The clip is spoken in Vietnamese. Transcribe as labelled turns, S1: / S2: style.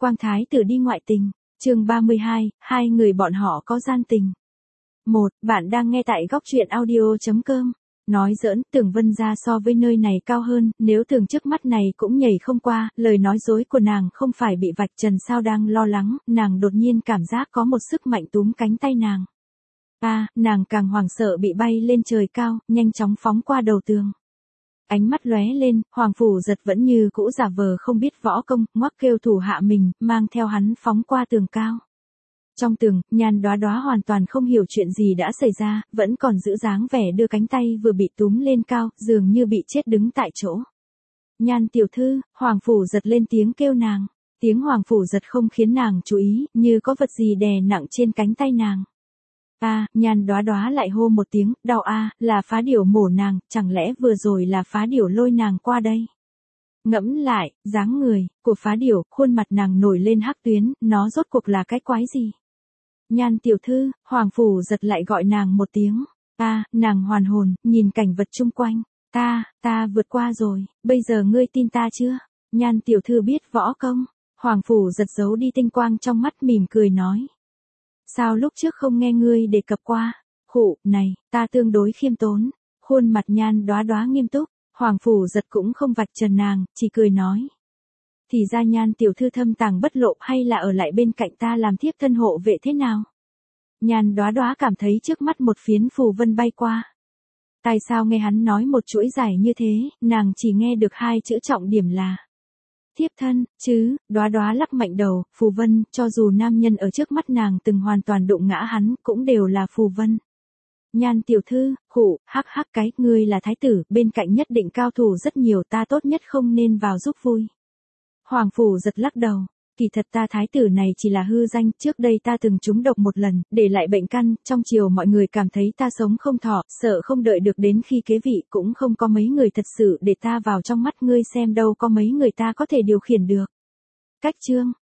S1: Quang thái tử đi ngoại tình. Chương 32, hai người bọn họ có gian tình. 1. Bạn đang nghe tại góc truyện audio.com. Nói giỡn, Tưởng Vân gia so với nơi này cao hơn, nếu Tưởng trước mắt này cũng nhảy không qua, lời nói dối của nàng không phải bị vạch trần sao đang lo lắng, nàng đột nhiên cảm giác có một sức mạnh túm cánh tay nàng. Nàng càng hoảng sợ bị bay lên trời cao, nhanh chóng phóng qua đầu tường. Ánh mắt lóe lên, Hoàng Phủ Giật vẫn như cũ giả vờ không biết võ công, ngoắc kêu thủ hạ mình, mang theo hắn phóng qua tường cao. Trong tường, Nhan Đóa Đóa hoàn toàn không hiểu chuyện gì đã xảy ra, vẫn còn giữ dáng vẻ đưa cánh tay vừa bị túm lên cao, dường như bị chết đứng tại chỗ. Nhan tiểu thư, Hoàng Phủ Giật lên tiếng kêu nàng. Tiếng Hoàng Phủ Giật không khiến nàng chú ý, như có vật gì đè nặng trên cánh tay nàng. Nhan Đóa Đóa lại hô một tiếng, đau là phá điểu mổ nàng, chẳng lẽ vừa rồi là phá điểu lôi nàng qua đây. Ngẫm lại, dáng người của phá điểu, khuôn mặt nàng nổi lên hắc tuyến, nó rốt cuộc là cái quái gì? Nhan tiểu thư, Hoàng Phủ Giật lại gọi nàng một tiếng. Nàng hoàn hồn, nhìn cảnh vật chung quanh. Ta vượt qua rồi, bây giờ ngươi tin ta chưa? Nhan tiểu thư biết võ công. Hoàng Phủ Giật giấu đi tinh quang trong mắt mỉm cười nói. Sao lúc trước không nghe ngươi đề cập qua? Này, ta tương đối khiêm tốn. Khuôn mặt Nhan Đóa Đóa nghiêm túc, Hoàng Phủ Giật cũng không vạch trần nàng, chỉ cười nói. Thì ra Nhan tiểu thư thâm tàng bất lộ hay là ở lại bên cạnh ta làm thiếp thân hộ vệ thế nào? Nhan Đóa Đóa cảm thấy trước mắt một phiến phù vân bay qua. Tại sao nghe hắn nói một chuỗi dài như thế, nàng chỉ nghe được hai chữ trọng điểm là thiếp thân, chứ? Đóa Đóa lắc mạnh đầu, phù vân, cho dù nam nhân ở trước mắt nàng từng hoàn toàn đụng ngã hắn, cũng đều là phù vân. Nhan tiểu thư, ngươi là thái tử, bên cạnh nhất định cao thủ rất nhiều, ta tốt nhất không nên vào giúp vui. Hoàng Phủ Giật lắc đầu, kỳ thật ta thái tử này chỉ là hư danh, trước đây ta từng trúng độc một lần, để lại bệnh căn, trong triều mọi người cảm thấy ta sống không thọ, sợ không đợi được đến khi kế vị, cũng không có mấy người thật sự để ta vào trong mắt ngươi xem đâu có mấy người ta có thể điều khiển được. Cách chương,